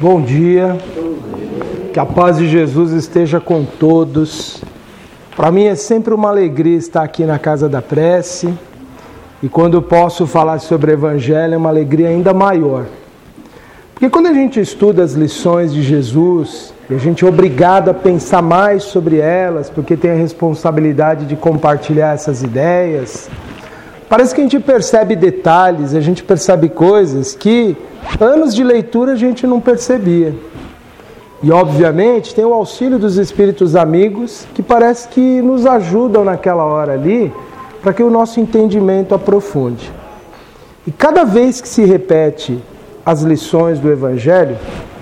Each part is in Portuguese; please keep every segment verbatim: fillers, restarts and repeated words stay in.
Bom dia, que a paz de Jesus esteja com todos. Para mim é sempre uma alegria estar aqui na Casa da Prece, e quando eu posso falar sobre o Evangelho é uma alegria ainda maior. Porque quando a gente estuda as lições de Jesus, e a gente é obrigado a pensar mais sobre elas, porque tem a responsabilidade de compartilhar essas ideias, parece que a gente percebe detalhes, a gente percebe coisas que anos de leitura a gente não percebia. E obviamente tem o auxílio dos espíritos amigos que parece que nos ajudam naquela hora ali para que o nosso entendimento aprofunde. E cada vez que se repete as lições do Evangelho,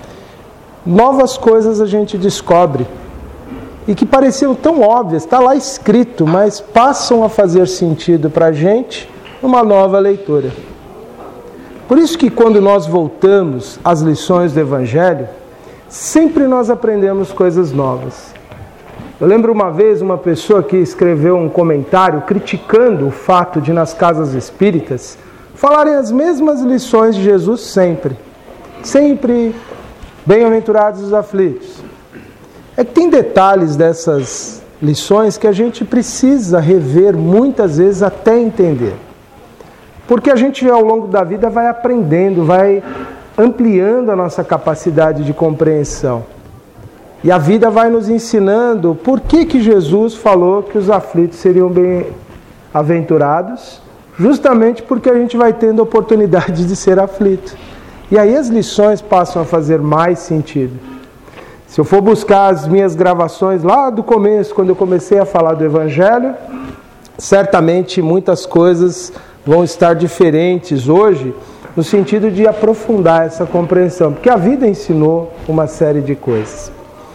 novas coisas a gente descobre e que pareciam tão óbvias, está lá escrito, mas passam a fazer sentido para a gente numa nova leitura. Por isso que quando nós voltamos às lições do Evangelho, sempre nós aprendemos coisas novas. Eu lembro uma vez uma pessoa que escreveu um comentário criticando o fato de nas casas espíritas falarem as mesmas lições de Jesus sempre. Sempre bem-aventurados os aflitos. É que tem detalhes dessas lições que a gente precisa rever muitas vezes até entender. Porque a gente ao longo da vida vai aprendendo, vai ampliando a nossa capacidade de compreensão. E a vida vai nos ensinando por que que Jesus falou que os aflitos seriam bem-aventurados, justamente porque a gente vai tendo a oportunidade de ser aflito. E aí as lições passam a fazer mais sentido. Se eu for buscar as minhas gravações lá do começo, quando eu comecei a falar do Evangelho, certamente muitas coisas vão estar diferentes hoje, no sentido de aprofundar essa compreensão, porque a vida ensinou uma série de coisas.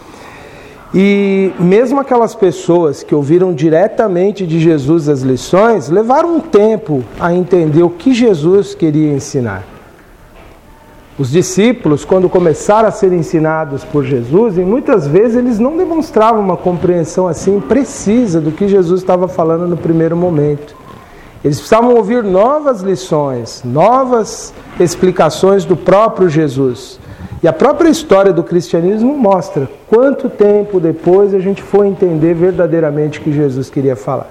E mesmo aquelas pessoas que ouviram diretamente de Jesus as lições, levaram um tempo a entender o que Jesus queria ensinar. Os discípulos, quando começaram a ser ensinados por Jesus, e muitas vezes eles não demonstravam uma compreensão assim precisa do que Jesus estava falando no primeiro momento. Eles precisavam ouvir novas lições, novas explicações do próprio Jesus. E a própria história do cristianismo mostra quanto tempo depois a gente foi entender verdadeiramente o que Jesus queria falar.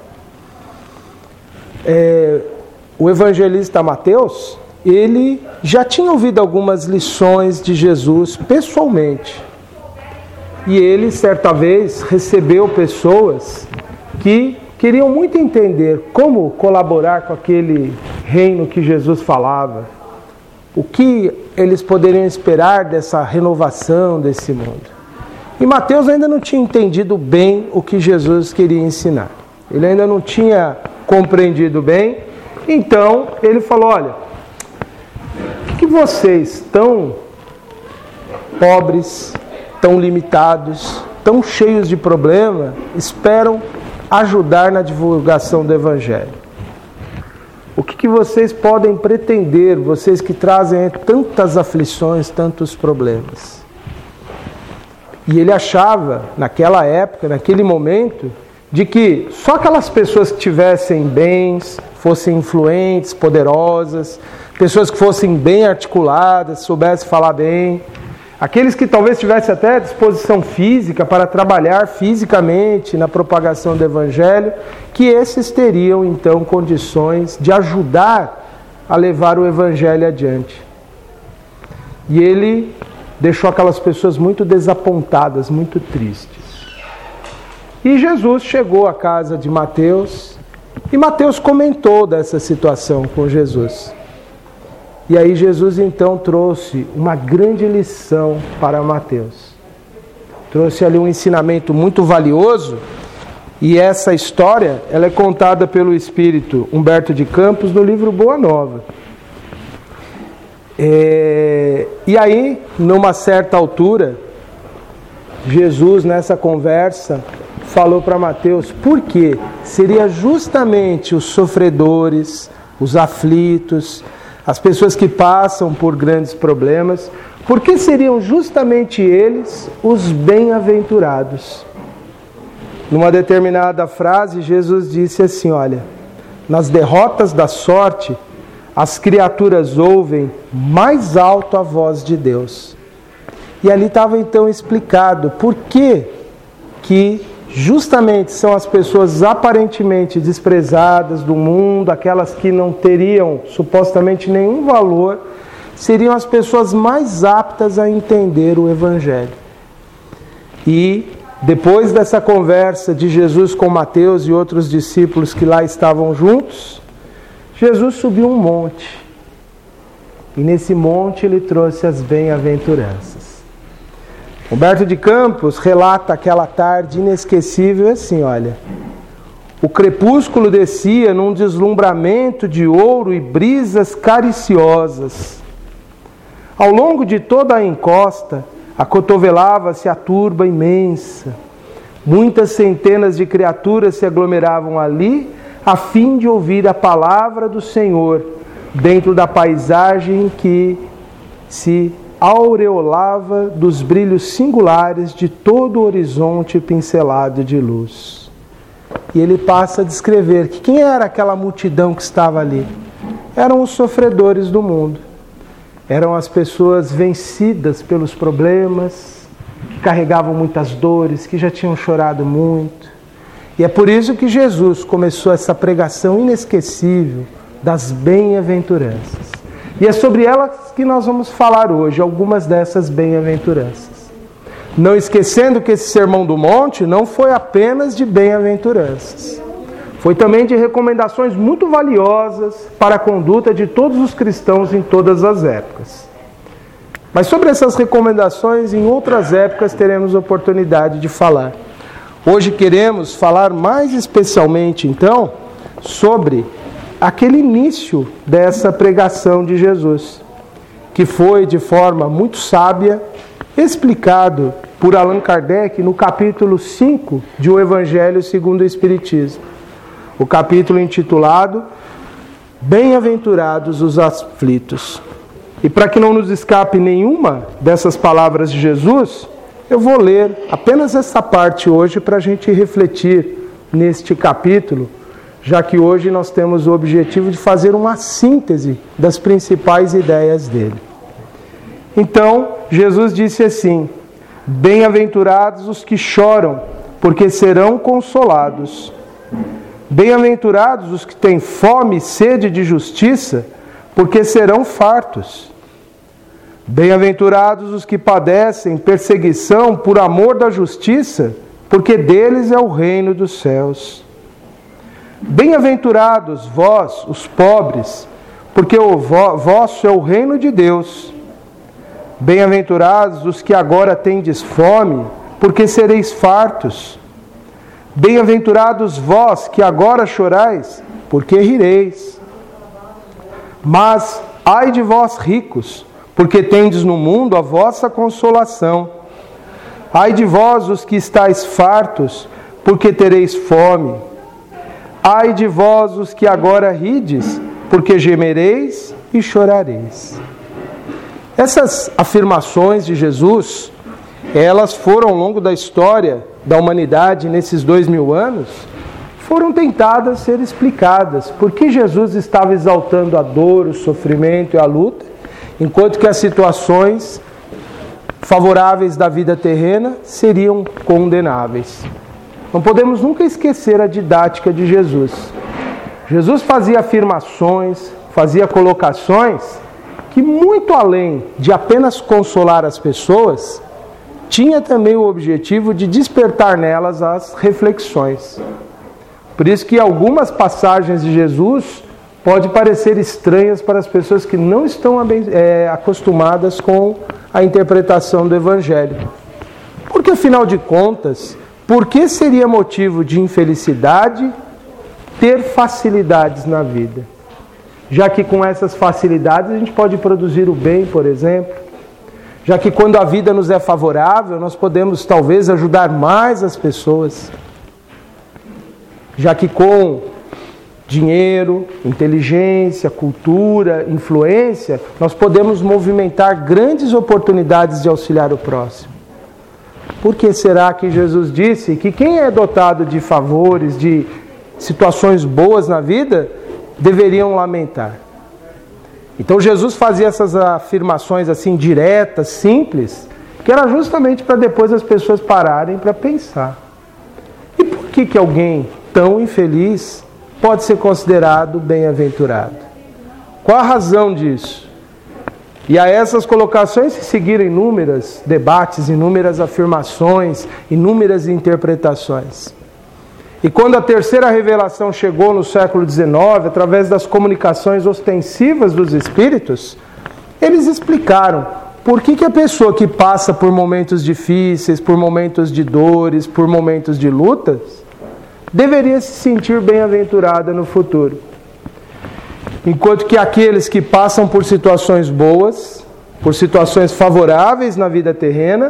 É, o evangelista Mateus, ele já tinha ouvido algumas lições de Jesus pessoalmente. E ele, certa vez, recebeu pessoas que queriam muito entender como colaborar com aquele reino que Jesus falava. O que eles poderiam esperar dessa renovação desse mundo. E Mateus ainda não tinha entendido bem o que Jesus queria ensinar. Ele ainda não tinha compreendido bem. Então ele falou, olha, o que vocês tão pobres, tão limitados, tão cheios de problema, esperam ajudar na divulgação do Evangelho? O que, que vocês podem pretender, vocês que trazem tantas aflições, tantos problemas? E ele achava, naquela época, naquele momento, de que só aquelas pessoas que tivessem bens, fossem influentes, poderosas, pessoas que fossem bem articuladas, soubessem falar bem, aqueles que talvez tivessem até disposição física para trabalhar fisicamente na propagação do Evangelho, que esses teriam então condições de ajudar a levar o Evangelho adiante. E ele deixou aquelas pessoas muito desapontadas, muito tristes. E Jesus chegou à casa de Mateus, e Mateus comentou dessa situação com Jesus. E aí Jesus então trouxe uma grande lição para Mateus. Trouxe ali um ensinamento muito valioso, e essa história ela é contada pelo espírito Humberto de Campos no livro Boa Nova. É... E aí, numa certa altura, Jesus nessa conversa falou para Mateus por que seria justamente os sofredores, os aflitos, as pessoas que passam por grandes problemas, por que seriam justamente eles os bem-aventurados? Numa determinada frase, Jesus disse assim, olha, nas derrotas da sorte, as criaturas ouvem mais alto a voz de Deus. E ali estava então explicado por que que justamente são as pessoas aparentemente desprezadas do mundo, aquelas que não teriam supostamente nenhum valor, seriam as pessoas mais aptas a entender o Evangelho. E depois dessa conversa de Jesus com Mateus e outros discípulos que lá estavam juntos, Jesus subiu um monte. E nesse monte ele trouxe as bem-aventuranças. Humberto de Campos relata aquela tarde inesquecível assim, olha: o crepúsculo descia num deslumbramento de ouro e brisas cariciosas. Ao longo de toda a encosta, acotovelava-se a turba imensa. Muitas centenas de criaturas se aglomeravam ali a fim de ouvir a palavra do Senhor, dentro da paisagem que se aureolava dos brilhos singulares de todo o horizonte pincelado de luz. E ele passa a descrever que quem era aquela multidão que estava ali? Eram os sofredores do mundo. Eram as pessoas vencidas pelos problemas, que carregavam muitas dores, que já tinham chorado muito. E é por isso que Jesus começou essa pregação inesquecível das bem-aventuranças. E é sobre elas que nós vamos falar hoje, algumas dessas bem-aventuranças. Não esquecendo que esse Sermão do Monte não foi apenas de bem-aventuranças. Foi também de recomendações muito valiosas para a conduta de todos os cristãos em todas as épocas. Mas sobre essas recomendações, em outras épocas teremos oportunidade de falar. Hoje queremos falar mais especialmente, então, sobre aquele início dessa pregação de Jesus, que foi de forma muito sábia explicado por Allan Kardec no capítulo cinco de O Evangelho segundo o Espiritismo. O capítulo intitulado Bem-aventurados os aflitos. E para que não nos escape nenhuma dessas palavras de Jesus, eu vou ler apenas essa parte hoje para a gente refletir neste capítulo, já que hoje nós temos o objetivo de fazer uma síntese das principais ideias dele. Então, Jesus disse assim: bem-aventurados os que choram, porque serão consolados. Bem-aventurados os que têm fome e sede de justiça, porque serão fartos. Bem-aventurados os que padecem perseguição por amor da justiça, porque deles é o reino dos céus. Bem-aventurados vós, os pobres, porque o vosso é o reino de Deus. Bem-aventurados os que agora tendes fome, porque sereis fartos. Bem-aventurados vós que agora chorais, porque rireis. Mas ai de vós ricos, porque tendes no mundo a vossa consolação. Ai de vós os que estáis fartos, porque tereis fome. Ai de vós os que agora rides, porque gemereis e chorareis. Essas afirmações de Jesus, elas foram ao longo da história da humanidade, nesses dois mil anos, foram tentadas ser explicadas. Por que Jesus estava exaltando a dor, o sofrimento e a luta, enquanto que as situações favoráveis da vida terrena seriam condenáveis. Não podemos nunca esquecer a didática de Jesus. Jesus fazia afirmações, fazia colocações que, muito além de apenas consolar as pessoas, tinha também o objetivo de despertar nelas as reflexões. Por isso que algumas passagens de Jesus podem parecer estranhas para as pessoas que não estão é, acostumadas com a interpretação do Evangelho. Porque, afinal de contas, por que seria motivo de infelicidade ter facilidades na vida? Já que com essas facilidades a gente pode produzir o bem, por exemplo. Já que quando a vida nos é favorável, nós podemos talvez ajudar mais as pessoas. Já que com dinheiro, inteligência, cultura, influência, nós podemos movimentar grandes oportunidades de auxiliar o próximo. Por que será que Jesus disse que quem é dotado de favores, de situações boas na vida, deveriam lamentar? Então Jesus fazia essas afirmações assim diretas, simples, que era justamente para depois as pessoas pararem para pensar. E por que que alguém tão infeliz pode ser considerado bem-aventurado? Qual a razão disso? E a essas colocações se seguiram inúmeros debates, inúmeras afirmações, inúmeras interpretações. E quando a terceira revelação chegou no século dezenove, através das comunicações ostensivas dos espíritos, eles explicaram por que que a pessoa que passa por momentos difíceis, por momentos de dores, por momentos de lutas, deveria se sentir bem-aventurada no futuro. Enquanto que aqueles que passam por situações boas, por situações favoráveis na vida terrena,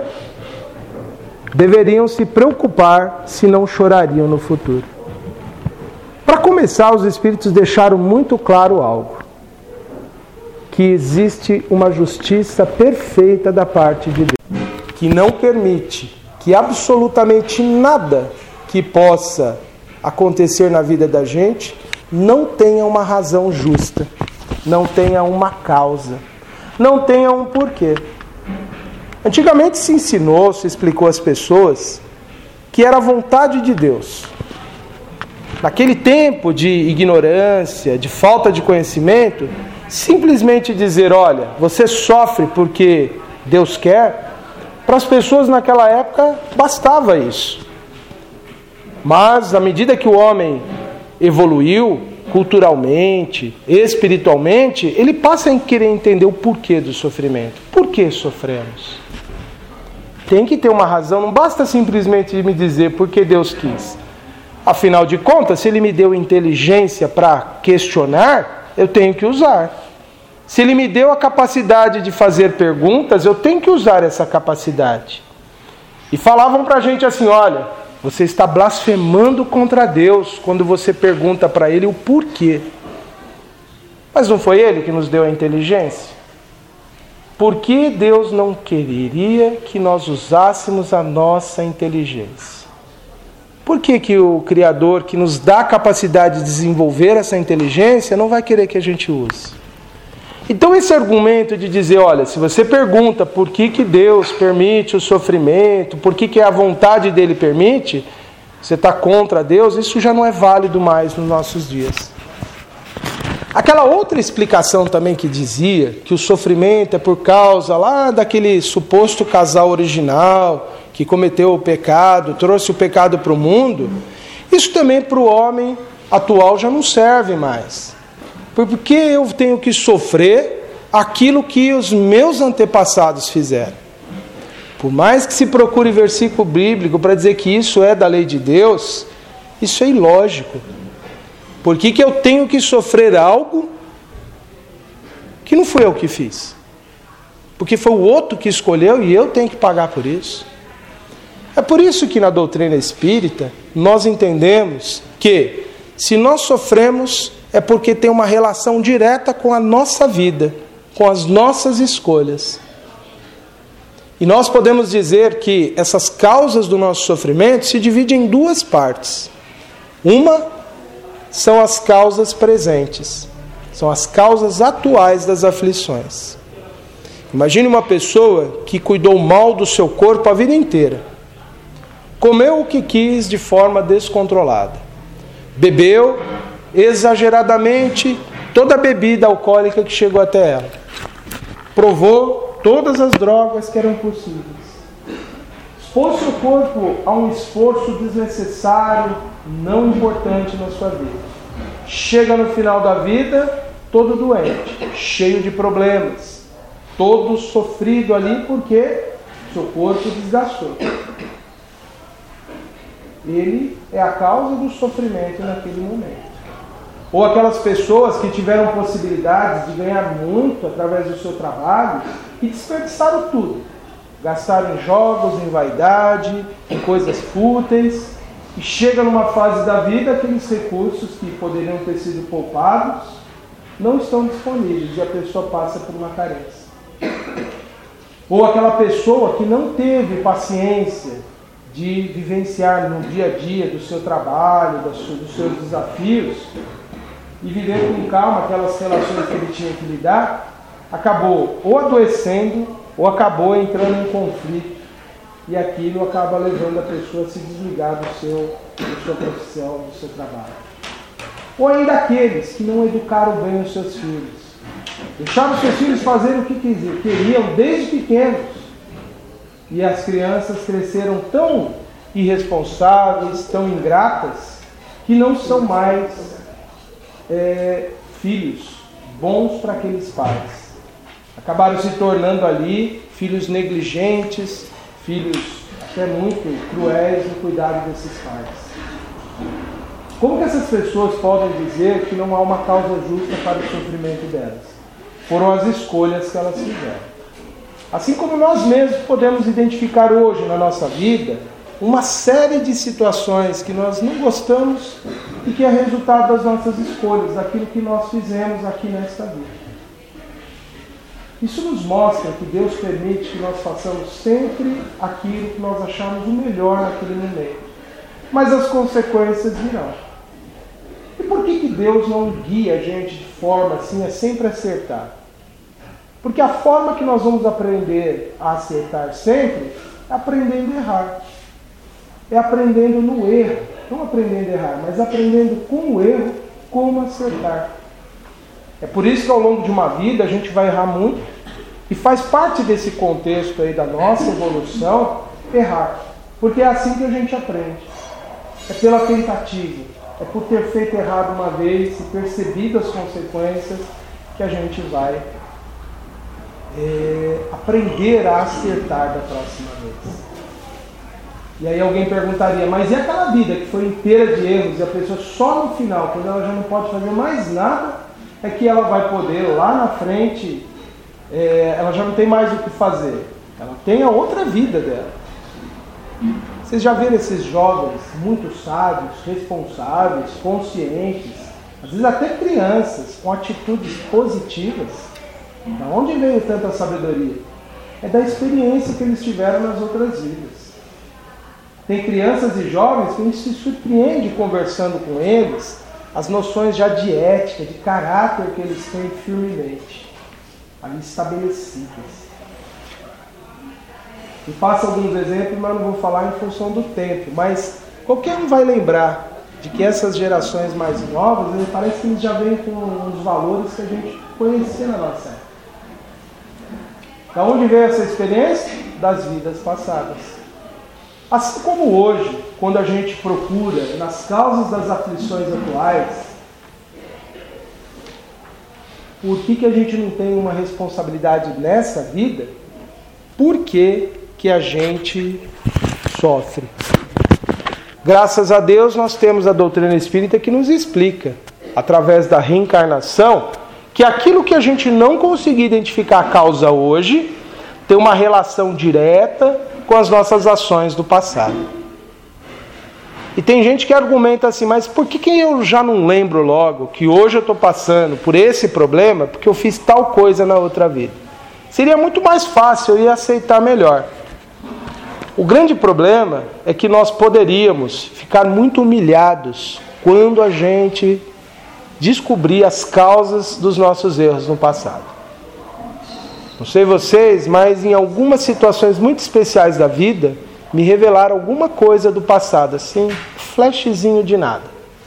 deveriam se preocupar se não chorariam no futuro. Para começar, os Espíritos deixaram muito claro algo: que existe uma justiça perfeita da parte de Deus, que não permite que absolutamente nada que possa acontecer na vida da gente não tenha uma razão justa, não tenha uma causa, não tenha um porquê. Antigamente se ensinou, se explicou às pessoas que era a vontade de Deus. Naquele tempo de ignorância, de falta de conhecimento, simplesmente dizer, olha, você sofre porque Deus quer, para as pessoas naquela época bastava isso. Mas à medida que o homem evoluiu culturalmente, espiritualmente, ele passa a querer entender o porquê do sofrimento. Por que sofremos? Tem que ter uma razão, não basta simplesmente me dizer porque Deus quis. Afinal de contas, se Ele me deu inteligência para questionar, eu tenho que usar. Se Ele me deu a capacidade de fazer perguntas, eu tenho que usar essa capacidade. E falavam para a gente assim, olha, você está blasfemando contra Deus quando você pergunta para Ele o porquê. Mas não foi Ele que nos deu a inteligência? Por que Deus não quereria que nós usássemos a nossa inteligência? Por que que o Criador, que nos dá a capacidade de desenvolver essa inteligência, não vai querer que a gente use? Então esse argumento de dizer, olha, se você pergunta por que que Deus permite o sofrimento, por que que a vontade dele permite, você está contra Deus, isso já não é válido mais nos nossos dias. Aquela outra explicação também que dizia que o sofrimento é por causa lá daquele suposto casal original que cometeu o pecado, trouxe o pecado para o mundo, isso também para o homem atual já não serve mais. Porque eu tenho que sofrer aquilo que os meus antepassados fizeram. Por mais que se procure versículo bíblico para dizer que isso é da lei de Deus, isso é ilógico. Por que que eu tenho que sofrer algo que não fui eu que fiz? Porque foi o outro que escolheu e eu tenho que pagar por isso. É por isso que na doutrina espírita nós entendemos que se nós sofremos é porque tem uma relação direta com a nossa vida, com as nossas escolhas. E nós podemos dizer que essas causas do nosso sofrimento se dividem em duas partes. Uma são as causas presentes, são as causas atuais das aflições. Imagine uma pessoa que cuidou mal do seu corpo a vida inteira. Comeu o que quis de forma descontrolada. Bebeu exageradamente toda a bebida alcoólica que chegou até ela. Provou todas as drogas que eram possíveis. Expôs seu corpo a um esforço desnecessário, não importante na sua vida. Chega no final da vida todo doente, cheio de problemas, todo sofrido ali porque seu corpo desgastou. Ele é a causa do sofrimento naquele momento. Ou aquelas pessoas que tiveram possibilidades de ganhar muito através do seu trabalho e desperdiçaram tudo. Gastaram em jogos, em vaidade, em coisas fúteis, e chega numa fase da vida, aqueles recursos que poderiam ter sido poupados não estão disponíveis e a pessoa passa por uma carência. Ou aquela pessoa que não teve paciência de vivenciar no dia a dia do seu trabalho, dos seus desafios, e viver com calma aquelas relações que ele tinha que lidar, acabou ou adoecendo, ou acabou entrando em conflito e aquilo acaba levando a pessoa a se desligar do seu, da sua profissão, do seu trabalho. Ou ainda aqueles que não educaram bem os seus filhos. Deixaram os seus filhos fazerem o que queriam desde pequenos. E as crianças cresceram tão irresponsáveis, tão ingratas, que não são mais é, filhos bons para aqueles pais. Acabaram se tornando ali filhos negligentes, filhos até muito cruéis no cuidado desses pais. Como que essas pessoas podem dizer que não há uma causa justa para o sofrimento delas? Foram as escolhas que elas fizeram. Assim como nós mesmos podemos identificar hoje na nossa vida uma série de situações que nós não gostamos e que é resultado das nossas escolhas, daquilo que nós fizemos aqui nesta vida. Isso nos mostra que Deus permite que nós façamos sempre aquilo que nós achamos o melhor naquele momento. Mas as consequências virão. E por que que Deus não guia a gente de forma assim a sempre acertar? Porque a forma que nós vamos aprender a acertar sempre é aprendendo a errar. É aprendendo no erro. Não aprendendo a errar, mas aprendendo com o erro como acertar. É por isso que ao longo de uma vida a gente vai errar muito. E faz parte desse contexto aí da nossa evolução errar. Porque é assim que a gente aprende. É pela tentativa. É por ter feito errado uma vez e percebido as consequências que a gente vai é, aprender a acertar da próxima vez. E aí alguém perguntaria, mas e aquela vida que foi inteira de erros e a pessoa só no final, quando ela já não pode fazer mais nada, é que ela vai poder lá na frente, é, ela já não tem mais o que fazer. Ela tem a outra vida dela. Vocês já viram esses jovens muito sábios, responsáveis, conscientes, às vezes até crianças, com atitudes positivas? Da onde veio tanta sabedoria? É da experiência que eles tiveram nas outras vidas. Tem crianças e jovens que a gente se surpreende conversando com eles, as noções já de ética, de caráter que eles têm firmemente, ali estabelecidas. E passo alguns exemplos, mas não vou falar em função do tempo. Mas qualquer um vai lembrar de que essas gerações mais novas, ele parece que eles já vêm com os valores que a gente conhecia na nossa época. Da onde veio essa experiência? Das vidas passadas. Assim como hoje, quando a gente procura nas causas das aflições atuais, por que que a gente não tem uma responsabilidade nessa vida? Por que que a gente sofre? Graças a Deus nós temos a doutrina espírita que nos explica, através da reencarnação, que aquilo que a gente não conseguir identificar a causa hoje, tem uma relação direta com as nossas ações do passado. E tem gente que argumenta assim, mas por que que eu já não lembro logo que hoje eu estou passando por esse problema porque eu fiz tal coisa na outra vida? Seria muito mais fácil, eu ia aceitar melhor. O grande problema é que nós poderíamos ficar muito humilhados quando a gente descobrir as causas dos nossos erros no passado. Não sei vocês, mas em algumas situações muito especiais da vida, me revelaram alguma coisa do passado, assim, flashzinho de nada.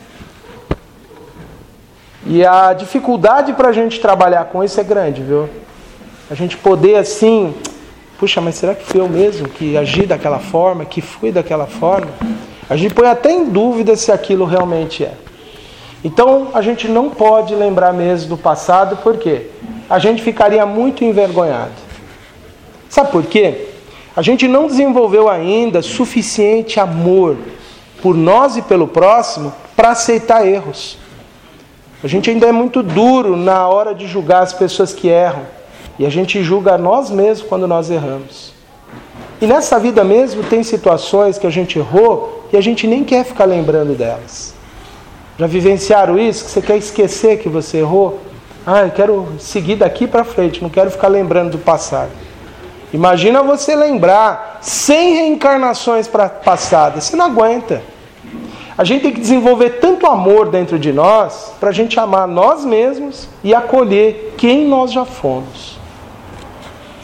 E a dificuldade para a gente trabalhar com isso é grande, viu? A gente poder assim, puxa, mas será que fui eu mesmo que agi daquela forma, que fui daquela forma? A gente põe até em dúvida se aquilo realmente é. Então, a gente não pode lembrar mesmo do passado, por quê? A gente ficaria muito envergonhado. Sabe por quê? A gente não desenvolveu ainda suficiente amor por nós e pelo próximo para aceitar erros. A gente ainda é muito duro na hora de julgar as pessoas que erram. E a gente julga nós mesmos quando nós erramos. E nessa vida mesmo tem situações que a gente errou e a gente nem quer ficar lembrando delas. Já vivenciaram isso? Que você quer esquecer que você errou? Ah, eu quero seguir daqui para frente, não quero ficar lembrando do passado. Imagina você lembrar cem reencarnações passadas, você não aguenta. A gente tem que desenvolver tanto amor dentro de nós para a gente amar nós mesmos e acolher quem nós já fomos.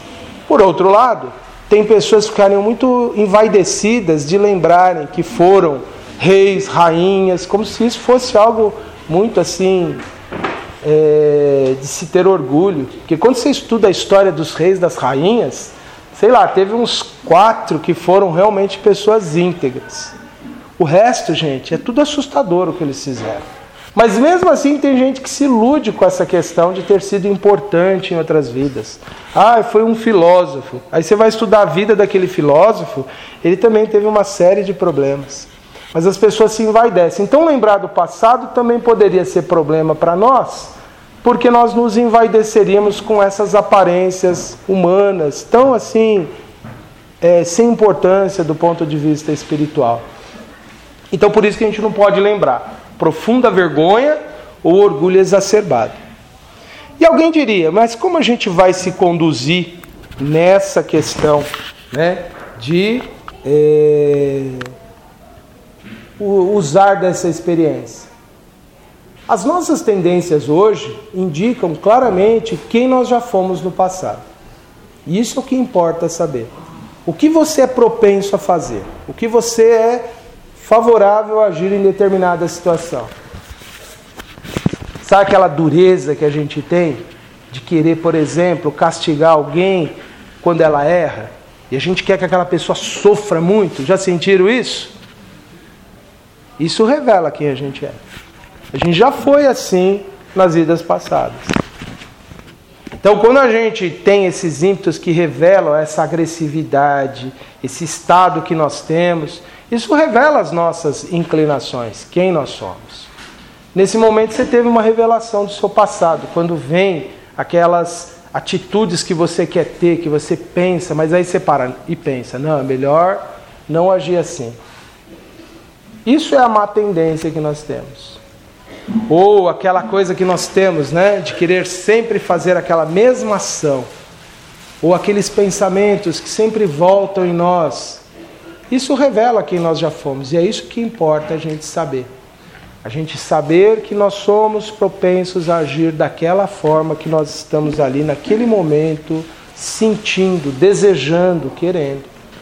Por outro lado, tem pessoas que ficarem muito envaidecidas de lembrarem que foram reis, rainhas, como se isso fosse algo muito assim, é, de se ter orgulho. Porque quando você estuda a história dos reis, das rainhas, sei lá, teve uns quatro que foram realmente pessoas íntegras. O resto, gente, é tudo assustador o que eles fizeram. Mas mesmo assim tem gente que se ilude com essa questão de ter sido importante em outras vidas. Ah, foi um filósofo. Aí você vai estudar a vida daquele filósofo, ele também teve uma série de problemas. Mas as pessoas se envaidecem. Então lembrar do passado também poderia ser problema para nós, porque nós nos envaideceríamos com essas aparências humanas, tão assim, é, sem importância do ponto de vista espiritual. Então por isso que a gente não pode lembrar. Profunda vergonha ou orgulho exacerbado. E alguém diria, mas como a gente vai se conduzir nessa questão, né, de é, usar dessa experiência? As nossas tendências hoje indicam claramente quem nós já fomos no passado. E isso é o que importa saber. O que você é propenso a fazer? O que você é favorável a agir em determinada situação? Sabe aquela dureza que a gente tem de querer, por exemplo, castigar alguém quando ela erra? E a gente quer que aquela pessoa sofra muito. Já sentiram isso? Isso revela quem a gente é. A gente já foi assim nas vidas passadas. Então, quando a gente tem esses ímpetos que revelam essa agressividade, esse estado que nós temos, isso revela as nossas inclinações, quem nós somos. Nesse momento você teve uma revelação do seu passado, quando vem aquelas atitudes que você quer ter, que você pensa, mas aí você para e pensa, não, é melhor não agir assim. Isso é a má tendência que nós temos. Ou aquela coisa que nós temos, né, de querer sempre fazer aquela mesma ação. Ou aqueles pensamentos que sempre voltam em nós. Isso revela quem nós já fomos, e é isso que importa a gente saber. A gente saber que nós somos propensos a agir daquela forma que nós estamos ali, naquele momento, sentindo, desejando, querendo.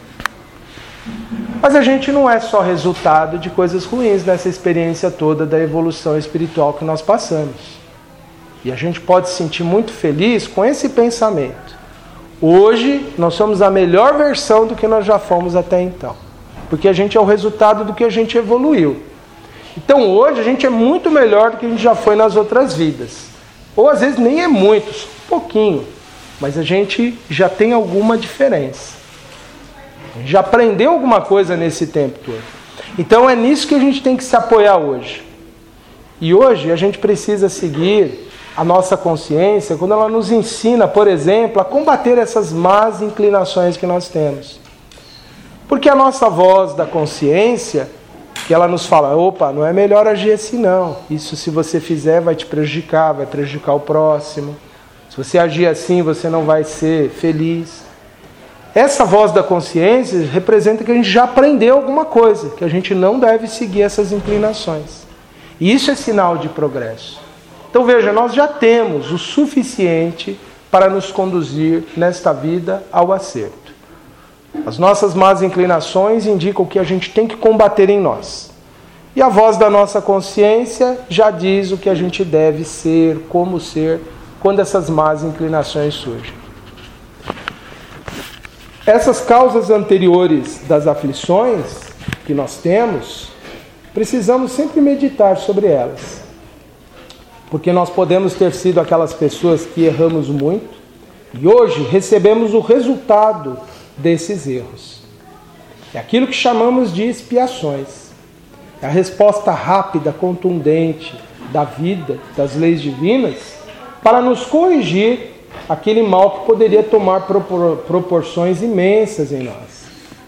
Mas a gente não é só resultado de coisas ruins nessa experiência toda da evolução espiritual que nós passamos. E a gente pode se sentir muito feliz com esse pensamento. Hoje, nós somos a melhor versão do que nós já fomos até então. Porque a gente é o resultado do que a gente evoluiu. Então, hoje, a gente é muito melhor do que a gente já foi nas outras vidas. Ou, às vezes, nem é muito, só um pouquinho. Mas a gente já tem alguma diferença. A gente já aprendeu alguma coisa nesse tempo todo. Então, é nisso que a gente tem que se apoiar hoje. E hoje, a gente precisa seguir a nossa consciência, quando ela nos ensina, por exemplo, a combater essas más inclinações que nós temos. Porque a nossa voz da consciência, que ela nos fala, opa, não é melhor agir assim não. Isso, se você fizer, vai te prejudicar, vai prejudicar o próximo. Se você agir assim, você não vai ser feliz. Essa voz da consciência representa que a gente já aprendeu alguma coisa, que a gente não deve seguir essas inclinações. E isso é sinal de progresso. Então veja, nós já temos o suficiente para nos conduzir nesta vida ao acerto. As nossas más inclinações indicam que a gente tem que combater em nós. E a voz da nossa consciência já diz o que a gente deve ser, como ser, quando essas más inclinações surgem. Essas causas anteriores das aflições que nós temos, precisamos sempre meditar sobre elas. Porque nós podemos ter sido aquelas pessoas que erramos muito e hoje recebemos o resultado desses erros. É aquilo que chamamos de expiações. É a resposta rápida, contundente da vida, das leis divinas, para nos corrigir aquele mal que poderia tomar proporções imensas em nós.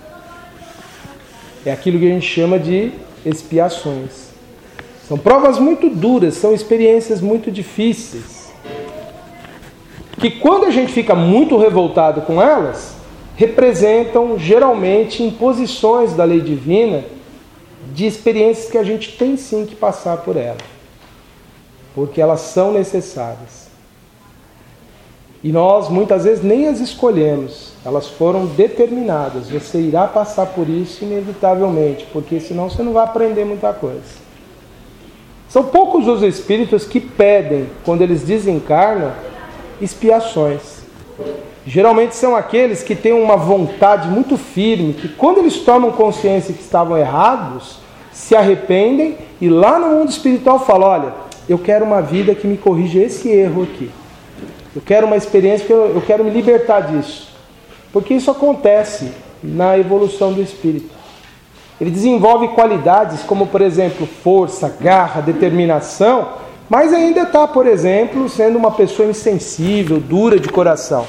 É aquilo que a gente chama de expiações. São provas muito duras, são experiências muito difíceis. Que quando a gente fica muito revoltado com elas, representam geralmente imposições da lei divina de experiências que a gente tem sim que passar por ela. Porque elas são necessárias. E nós, muitas vezes, nem as escolhemos. Elas foram determinadas. Você irá passar por isso inevitavelmente, porque senão você não vai aprender muita coisa. São poucos os espíritos que pedem, quando eles desencarnam, expiações. Geralmente são aqueles que têm uma vontade muito firme, que quando eles tomam consciência que estavam errados, se arrependem e lá no mundo espiritual falam, olha, eu quero uma vida que me corrija esse erro aqui. Eu quero uma experiência que eu, eu quero me libertar disso. Porque isso acontece na evolução do espírito. Ele desenvolve qualidades como, por exemplo, força, garra, determinação, mas ainda está, por exemplo, sendo uma pessoa insensível, dura de coração.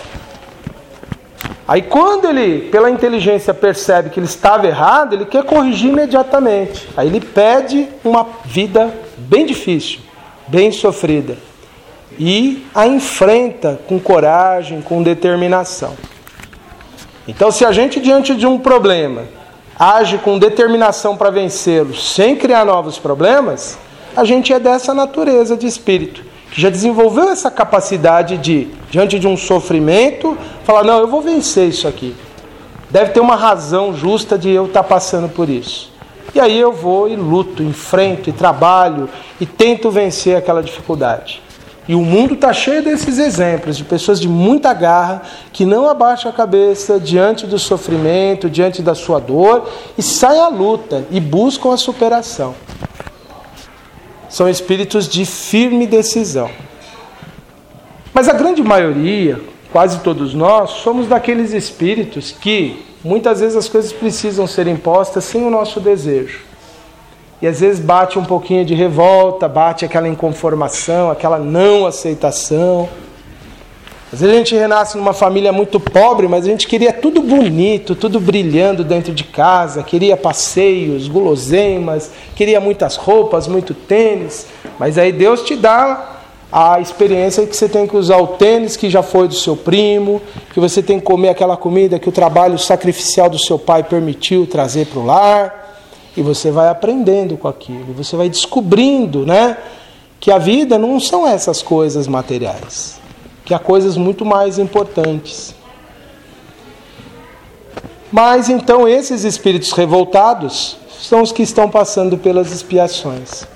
Aí quando ele, pela inteligência, percebe que ele estava errado, ele quer corrigir imediatamente. Aí ele pede uma vida bem difícil, bem sofrida. E a enfrenta com coragem, com determinação. Então, se a gente, diante de um problema, age com determinação para vencê-lo, sem criar novos problemas, a gente é dessa natureza de espírito, que já desenvolveu essa capacidade de, diante de um sofrimento, falar, não, eu vou vencer isso aqui. Deve ter uma razão justa de eu estar passando por isso. E aí eu vou e luto, enfrento e trabalho e tento vencer aquela dificuldade. E o mundo está cheio desses exemplos, de pessoas de muita garra, que não abaixam a cabeça diante do sofrimento, diante da sua dor, e saem à luta e buscam a superação. São espíritos de firme decisão. Mas a grande maioria, quase todos nós, somos daqueles espíritos que, muitas vezes as coisas precisam ser impostas sem o nosso desejo. E às vezes bate um pouquinho de revolta, bate aquela inconformação, aquela não aceitação. Às vezes a gente renasce numa família muito pobre, mas a gente queria tudo bonito, tudo brilhando dentro de casa, queria passeios, guloseimas, queria muitas roupas, muito tênis. Mas aí Deus te dá a experiência que você tem que usar o tênis que já foi do seu primo, que você tem que comer aquela comida que o trabalho sacrificial do seu pai permitiu trazer para o lar. E você vai aprendendo com aquilo, você vai descobrindo, né, que a vida não são essas coisas materiais, que há coisas muito mais importantes. Mas então esses espíritos revoltados são os que estão passando pelas expiações.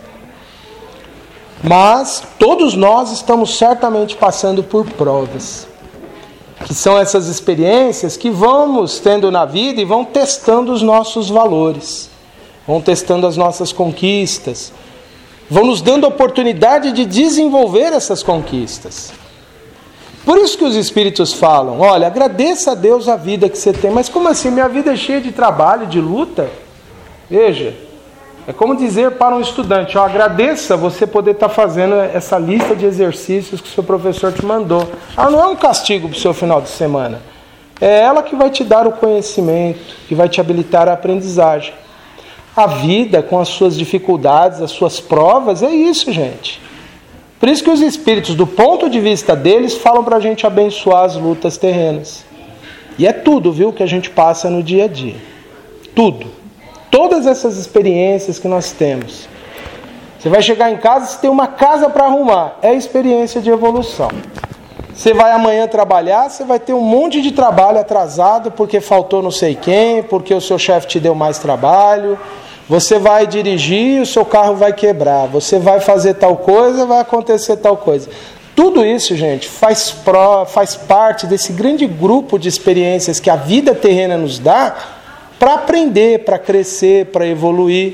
Mas todos nós estamos certamente passando por provas, que são essas experiências que vamos tendo na vida e vão testando os nossos valores. Vão testando as nossas conquistas, vão nos dando a oportunidade de desenvolver essas conquistas. Por isso que os espíritos falam, olha, agradeça a Deus a vida que você tem, mas como assim? Minha vida é cheia de trabalho, de luta? Veja, é como dizer para um estudante, ó, agradeça você poder estar fazendo essa lista de exercícios que o seu professor te mandou. Ela não é um castigo para o seu final de semana, é ela que vai te dar o conhecimento, que vai te habilitar a aprendizagem. A vida, com as suas dificuldades, as suas provas, é isso, gente. Por isso que os espíritos, do ponto de vista deles, falam para a gente abençoar as lutas terrenas. E é tudo, viu, que a gente passa no dia a dia. Tudo. Todas essas experiências que nós temos. Você vai chegar em casa, você tem uma casa para arrumar. É experiência de evolução. Você vai amanhã trabalhar, você vai ter um monte de trabalho atrasado porque faltou não sei quem, porque o seu chefe te deu mais trabalho. Você vai dirigir, o seu carro vai quebrar. Você vai fazer tal coisa, vai acontecer tal coisa. Tudo isso, gente, faz, pro, faz parte desse grande grupo de experiências que a vida terrena nos dá para aprender, para crescer, para evoluir.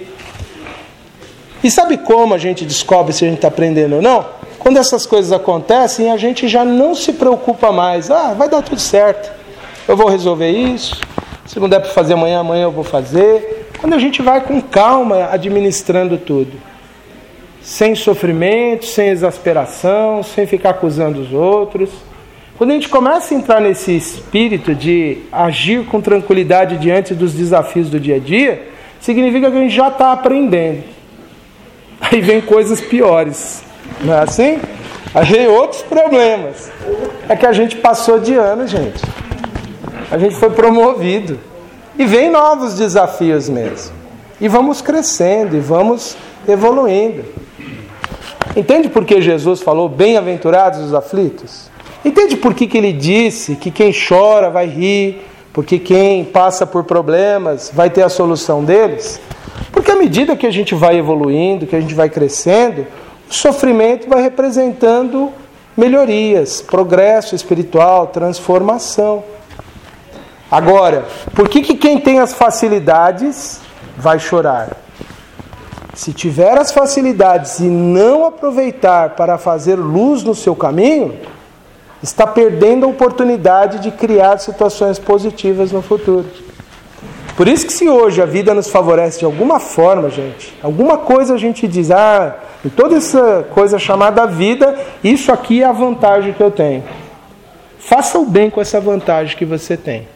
E sabe como a gente descobre se a gente está aprendendo ou não? Quando essas coisas acontecem, a gente já não se preocupa mais. Ah, vai dar tudo certo. Eu vou resolver isso. Se não der para fazer amanhã, amanhã eu vou fazer. Quando a gente vai com calma administrando tudo. Sem sofrimento, sem exasperação, sem ficar acusando os outros. Quando a gente começa a entrar nesse espírito de agir com tranquilidade diante dos desafios do dia a dia, significa que a gente já está aprendendo. Aí vem coisas piores. Não é assim? Aí vem outros problemas. É que a gente passou de ano, gente. A gente foi promovido. E vem novos desafios mesmo. E vamos crescendo, e vamos evoluindo. Entende por que Jesus falou, bem-aventurados os aflitos? Entende por que, que ele disse que quem chora vai rir, porque quem passa por problemas vai ter a solução deles? Porque à medida que a gente vai evoluindo, que a gente vai crescendo, o sofrimento vai representando melhorias, progresso espiritual, transformação. Agora, por que, que quem tem as facilidades vai chorar? Se tiver as facilidades e não aproveitar para fazer luz no seu caminho, está perdendo a oportunidade de criar situações positivas no futuro. Por isso que se hoje a vida nos favorece de alguma forma, gente, alguma coisa a gente diz, ah, em toda essa coisa chamada vida, isso aqui é a vantagem que eu tenho. Faça o bem com essa vantagem que você tem.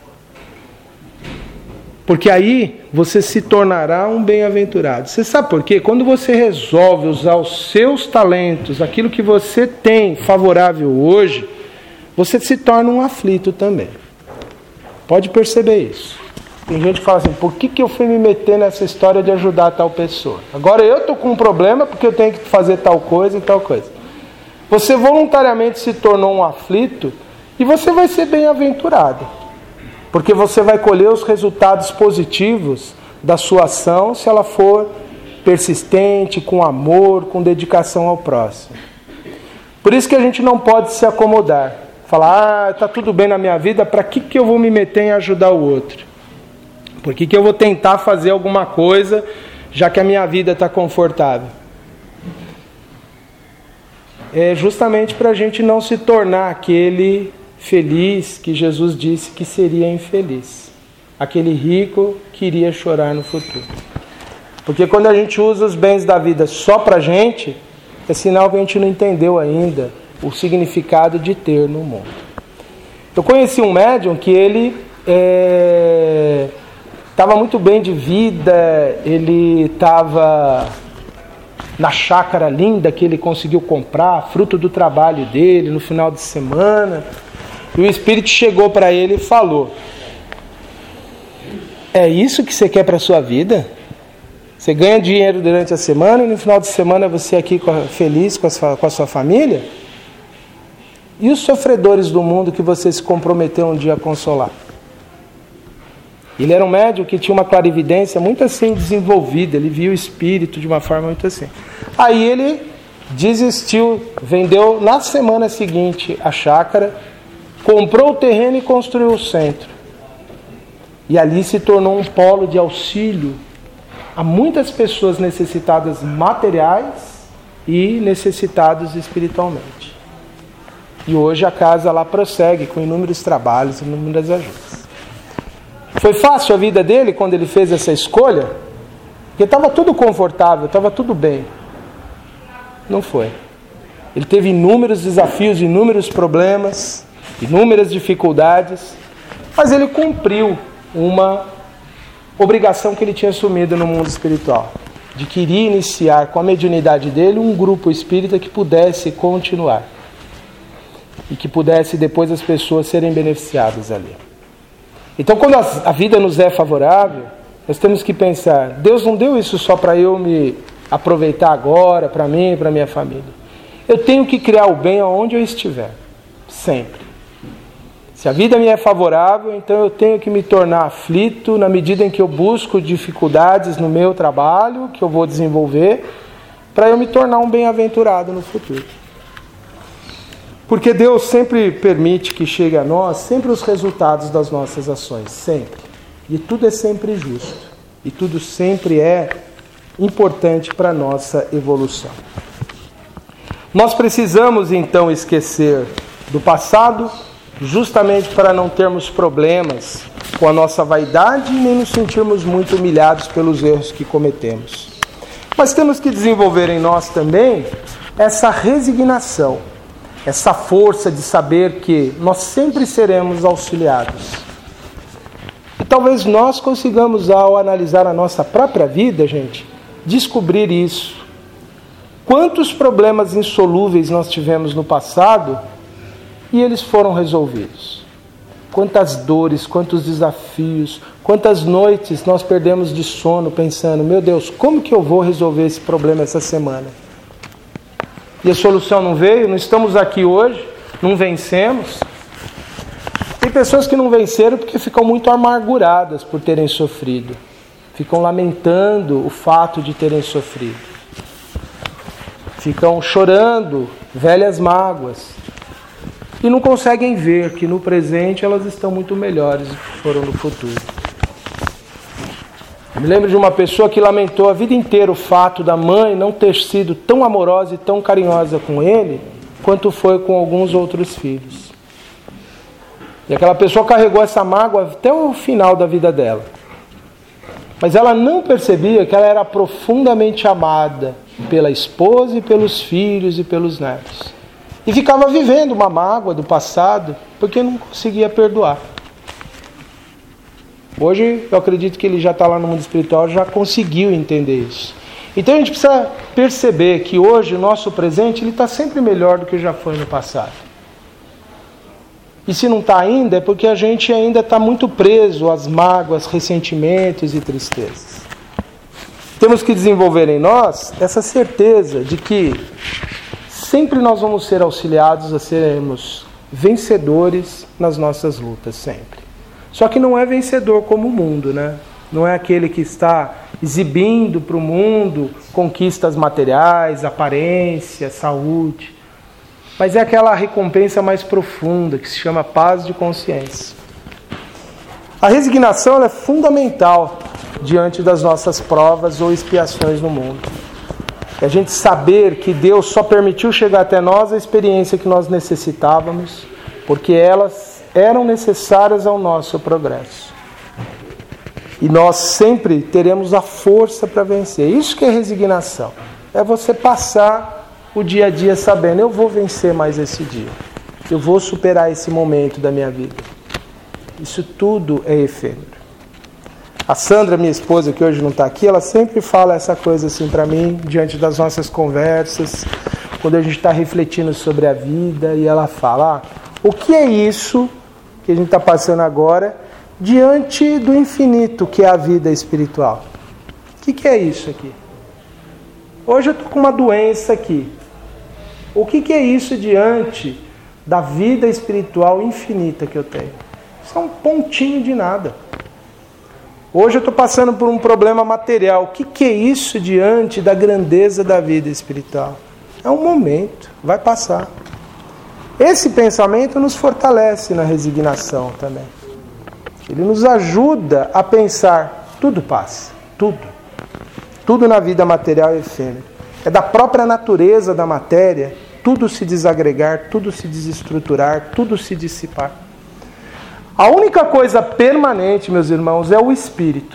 Porque aí você se tornará um bem-aventurado. Você sabe por quê? Quando você resolve usar os seus talentos, aquilo que você tem favorável hoje, você se torna um aflito também. Pode perceber isso. Tem gente que fala assim, por que, que eu fui me meter nessa história de ajudar tal pessoa? Agora eu estou com um problema porque eu tenho que fazer tal coisa e tal coisa. Você voluntariamente se tornou um aflito e você vai ser bem-aventurado. Porque você vai colher os resultados positivos da sua ação se ela for persistente, com amor, com dedicação ao próximo. Por isso que a gente não pode se acomodar. Falar, ah, está tudo bem na minha vida, para que, que eu vou me meter em ajudar o outro? Por que, que eu vou tentar fazer alguma coisa, já que a minha vida está confortável? É justamente para a gente não se tornar aquele feliz que Jesus disse que seria infeliz. Aquele rico que iria chorar no futuro. Porque quando a gente usa os bens da vida só para a gente, é sinal que a gente não entendeu ainda o significado de ter no mundo. Eu conheci um médium que ele estava é, muito bem de vida, ele estava na chácara linda que ele conseguiu comprar, fruto do trabalho dele, no final de semana. E o Espírito chegou para ele e falou, é isso que você quer para a sua vida? Você ganha dinheiro durante a semana e no final de semana você aqui feliz com a sua, com a sua família? E os sofredores do mundo que você se comprometeu um dia a consolar? Ele era um médium que tinha uma clarividência muito assim desenvolvida, ele via o Espírito de uma forma muito assim. Aí ele desistiu, vendeu na semana seguinte a chácara, comprou o terreno e construiu o centro. E ali se tornou um polo de auxílio a muitas pessoas necessitadas materiais e necessitadas espiritualmente. E hoje a casa lá prossegue com inúmeros trabalhos, inúmeras ajudas. Foi fácil a vida dele quando ele fez essa escolha? Porque estava tudo confortável, estava tudo bem. Não foi. Ele teve inúmeros desafios, inúmeros problemas, inúmeras dificuldades, mas ele cumpriu uma obrigação que ele tinha assumido no mundo espiritual, de querer iniciar com a mediunidade dele um grupo espírita que pudesse continuar e que pudesse depois as pessoas serem beneficiadas ali. Então quando a vida nos é favorável, nós temos que pensar, Deus não deu isso só para eu me aproveitar agora, para mim e para minha família. Eu tenho que criar o bem aonde eu estiver, sempre. Se a vida me é favorável, então eu tenho que me tornar aflito na medida em que eu busco dificuldades no meu trabalho, que eu vou desenvolver, para eu me tornar um bem-aventurado no futuro. Porque Deus sempre permite que chegue a nós sempre os resultados das nossas ações, sempre. E tudo é sempre justo. E tudo sempre é importante para a nossa evolução. Nós precisamos então esquecer do passado, justamente para não termos problemas com a nossa vaidade e nem nos sentirmos muito humilhados pelos erros que cometemos. Mas temos que desenvolver em nós também essa resignação, essa força de saber que nós sempre seremos auxiliados. E talvez nós consigamos, ao analisar a nossa própria vida, gente, descobrir isso. Quantos problemas insolúveis nós tivemos no passado e eles foram resolvidos? Quantas dores, quantos desafios, quantas noites nós perdemos de sono pensando, meu Deus, como que eu vou resolver esse problema essa semana? E a solução não veio, não estamos aqui hoje, não vencemos. Tem pessoas que não venceram porque ficam muito amarguradas por terem sofrido. Ficam lamentando o fato de terem sofrido. Ficam chorando velhas mágoas. E não conseguem ver que no presente elas estão muito melhores do que foram no futuro. Eu me lembro de uma pessoa que lamentou a vida inteira o fato da mãe não ter sido tão amorosa e tão carinhosa com ele quanto foi com alguns outros filhos. E aquela pessoa carregou essa mágoa até o final da vida dela. Mas ela não percebia que ela era profundamente amada pela esposa e pelos filhos e pelos netos. E ficava vivendo uma mágoa do passado porque não conseguia perdoar. Hoje eu acredito que ele já está lá no mundo espiritual, já conseguiu entender isso. Então a gente precisa perceber que hoje o nosso presente ele está sempre melhor do que já foi no passado. E se não está ainda, é porque a gente ainda está muito preso às mágoas, ressentimentos e tristezas. Temos que desenvolver em nós essa certeza de que sempre nós vamos ser auxiliados a sermos vencedores nas nossas lutas, sempre. Só que não é vencedor como o mundo, né? Não é aquele que está exibindo para o mundo conquistas materiais, aparência, saúde. Mas é aquela recompensa mais profunda, que se chama paz de consciência. A resignação ela é fundamental diante das nossas provas ou expiações no mundo. É a gente saber que Deus só permitiu chegar até nós a experiência que nós necessitávamos, porque elas eram necessárias ao nosso progresso. E nós sempre teremos a força para vencer. Isso que é resignação. É você passar o dia a dia sabendo, eu vou vencer mais esse dia. Eu vou superar esse momento da minha vida. Isso tudo é efêmero. A Sandra, minha esposa, que hoje não está aqui, ela sempre fala essa coisa assim para mim, diante das nossas conversas, quando a gente está refletindo sobre a vida, e ela fala, ah, o que é isso que a gente está passando agora, diante do infinito que é a vida espiritual? O que, que é isso aqui? Hoje eu estou com uma doença aqui. O que, que é isso diante da vida espiritual infinita que eu tenho? Isso é um pontinho de nada. Hoje eu estou passando por um problema material. O que, que é isso diante da grandeza da vida espiritual? É um momento, vai passar. Esse pensamento nos fortalece na resignação também. Ele nos ajuda a pensar, tudo passa, tudo. Tudo na vida material é efêmero. É da própria natureza da matéria tudo se desagregar, tudo se desestruturar, tudo se dissipar. A única coisa permanente, meus irmãos, é o espírito.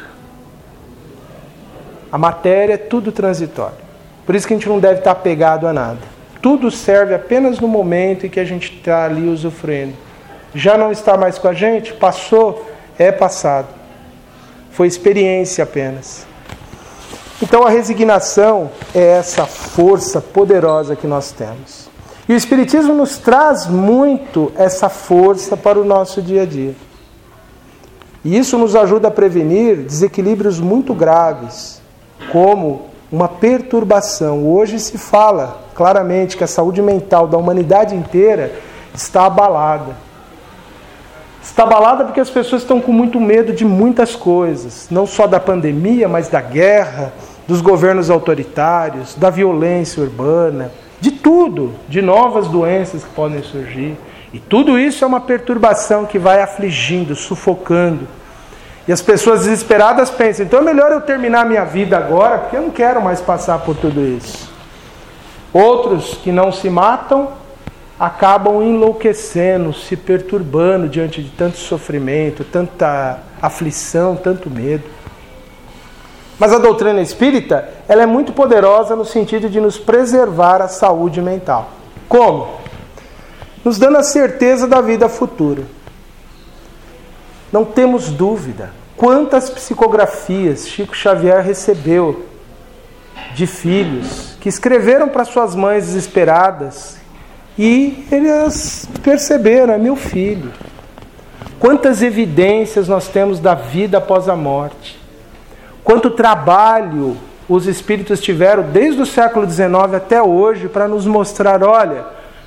A matéria é tudo transitório. Por isso que a gente não deve estar apegado a nada. Tudo serve apenas no momento em que a gente está ali usufruindo. Já não está mais com a gente? Passou? É passado. Foi experiência apenas. Então a resignação é essa força poderosa que nós temos. E o Espiritismo nos traz muito essa força para o nosso dia a dia. E isso nos ajuda a prevenir desequilíbrios muito graves, como uma perturbação. Hoje se fala claramente que a saúde mental da humanidade inteira está abalada. Está abalada porque as pessoas estão com muito medo de muitas coisas, não só da pandemia, mas da guerra, dos governos autoritários, da violência urbana, de tudo, de novas doenças que podem surgir. E tudo isso é uma perturbação que vai afligindo, sufocando. E as pessoas desesperadas pensam, então é melhor eu terminar a minha vida agora, porque eu não quero mais passar por tudo isso. Outros que não se matam, acabam enlouquecendo, se perturbando diante de tanto sofrimento, tanta aflição, tanto medo. Mas a doutrina espírita, ela é muito poderosa no sentido de nos preservar a saúde mental. Como? Nos dando a certeza da vida futura. Não temos dúvida. Quantas psicografias Chico Xavier recebeu de filhos que escreveram para suas mães desesperadas e eles perceberam, é meu filho. Quantas evidências nós temos da vida após a morte. Quanto trabalho os espíritos tiveram desde o século dezenove até hoje para nos mostrar, olha,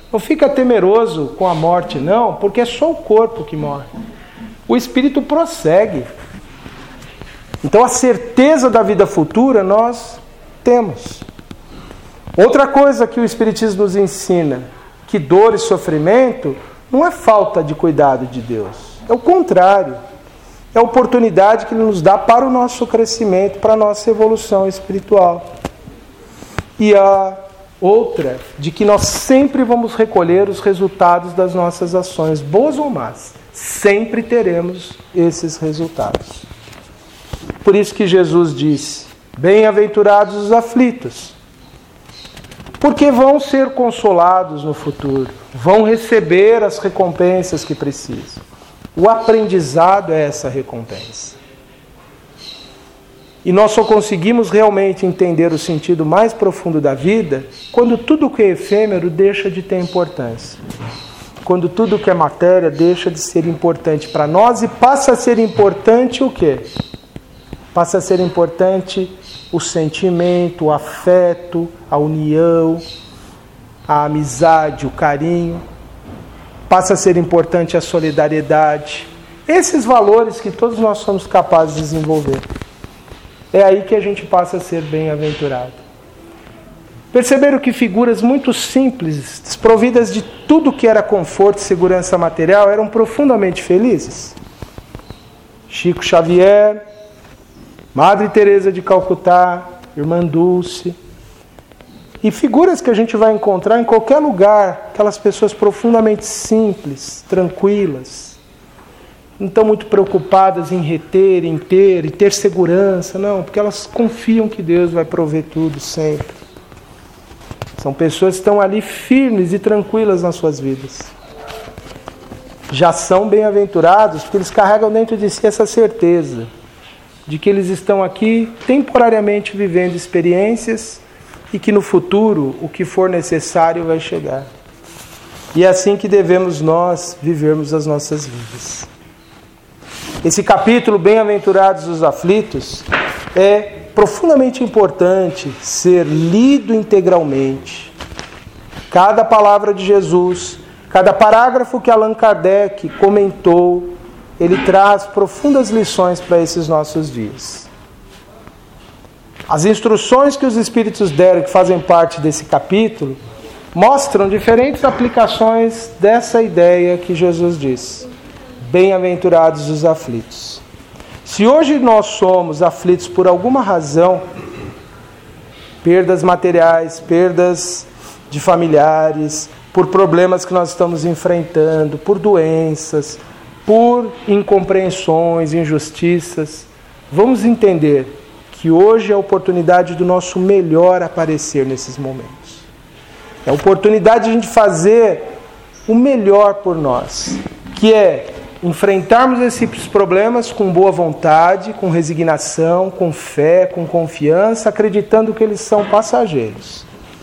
Não fica temeroso com a morte, não, porque é só o corpo que morre. O espírito prossegue. Então a certeza da vida futura nós temos. Outra coisa que o Espiritismo nos ensina, que dor e sofrimento não é falta de cuidado de Deus. É o contrário. É a oportunidade que Ele nos dá para o nosso crescimento, para a nossa evolução espiritual. E a outra, de que nós sempre vamos recolher os resultados das nossas ações, boas ou más. Sempre teremos esses resultados. Por isso que Jesus disse, bem-aventurados os aflitos, porque vão ser consolados no futuro, vão receber as recompensas que precisam. O aprendizado é essa recompensa. E nós só conseguimos realmente entender o sentido mais profundo da vida quando tudo que é efêmero deixa de ter importância. Quando tudo que é matéria deixa de ser importante para nós e passa a ser importante o quê? Passa a ser importante o sentimento, o afeto, a união, a amizade, o carinho. Passa a ser importante a solidariedade. Esses valores que todos nós somos capazes de desenvolver. É aí que a gente passa a ser bem-aventurado. Perceberam que figuras muito simples, desprovidas de tudo que era conforto e segurança material, eram profundamente felizes? Chico Xavier, Madre Teresa de Calcutá, Irmã Dulce, e figuras que a gente vai encontrar em qualquer lugar, aquelas pessoas profundamente simples, tranquilas, não estão muito preocupadas em reter, em ter, em ter segurança, não, porque elas confiam que Deus vai prover tudo sempre. São pessoas que estão ali firmes e tranquilas nas suas vidas. Já são bem-aventurados porque eles carregam dentro de si essa certeza de que eles estão aqui temporariamente vivendo experiências e que no futuro o que for necessário vai chegar. E é assim que devemos nós vivermos as nossas vidas. Esse capítulo, Bem-aventurados os aflitos, é profundamente importante ser lido integralmente. Cada palavra de Jesus, cada parágrafo que Allan Kardec comentou, ele traz profundas lições para esses nossos dias. As instruções que os Espíritos deram, que fazem parte desse capítulo, mostram diferentes aplicações dessa ideia que Jesus disse. Bem-aventurados os aflitos. Se hoje nós somos aflitos por alguma razão, perdas materiais, perdas de familiares, por problemas que nós estamos enfrentando, por doenças, por incompreensões, injustiças, vamos entender que hoje é a oportunidade do nosso melhor aparecer nesses momentos. É a oportunidade de a gente fazer o melhor por nós, que é enfrentarmos esses problemas com boa vontade, com resignação, com fé, com confiança, acreditando que eles são passageiros.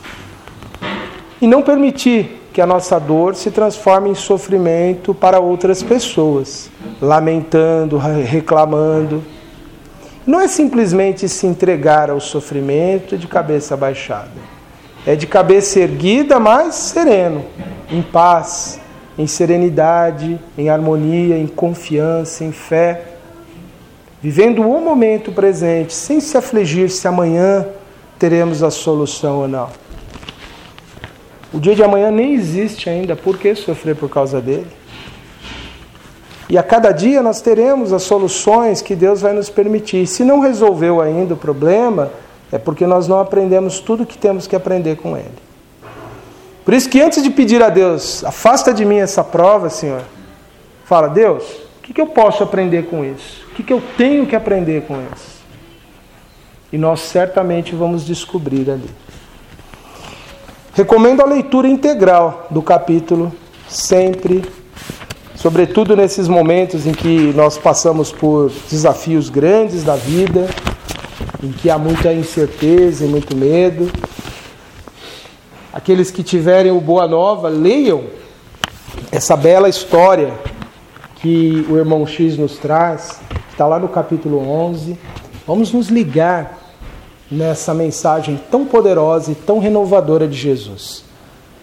E não permitir que a nossa dor se transforme em sofrimento para outras pessoas, lamentando, reclamando. Não é simplesmente se entregar ao sofrimento de cabeça baixada. É de cabeça erguida, mas sereno, em paz, em serenidade, em harmonia, em confiança, em fé, vivendo o momento presente, sem se afligir se amanhã teremos a solução ou não. O dia de amanhã nem existe ainda, por que sofrer por causa dele? E a cada dia nós teremos as soluções que Deus vai nos permitir. Se não resolveu ainda o problema, é porque nós não aprendemos tudo o que temos que aprender com ele. Por isso que antes de pedir a Deus, afasta de mim essa prova, Senhor, fala, Deus, o que, que eu posso aprender com isso? O que, que eu tenho que aprender com isso? E nós certamente vamos descobrir ali. Recomendo a leitura integral do capítulo, sempre, sobretudo nesses momentos em que nós passamos por desafios grandes da vida, em que há muita incerteza e muito medo. Aqueles que tiverem o Boa Nova, leiam essa bela história que o irmão X nos traz, que está lá no capítulo onze. Vamos nos ligar nessa mensagem tão poderosa e tão renovadora de Jesus.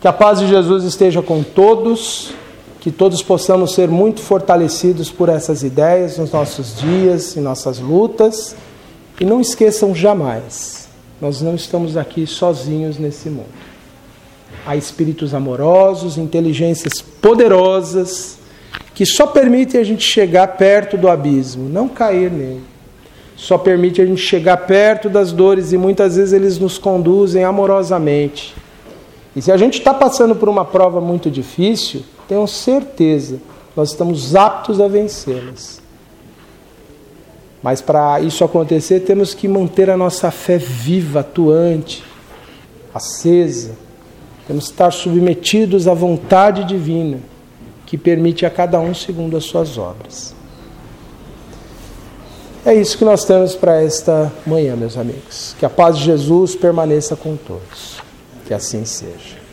Que a paz de Jesus esteja com todos, que todos possamos ser muito fortalecidos por essas ideias nos nossos dias, em nossas lutas. E não esqueçam jamais, nós não estamos aqui sozinhos nesse mundo. Há espíritos amorosos, inteligências poderosas, que só permitem a gente chegar perto do abismo, não cair nele. Só permite a gente chegar perto das dores e muitas vezes eles nos conduzem amorosamente. E se a gente está passando por uma prova muito difícil, tenham certeza, nós estamos aptos a vencê-las. Mas para isso acontecer, temos que manter a nossa fé viva, atuante, acesa. Temos que estar submetidos à vontade divina, que permite a cada um segundo as suas obras. É isso que nós temos para esta manhã, meus amigos. Que a paz de Jesus permaneça com todos. Que assim seja.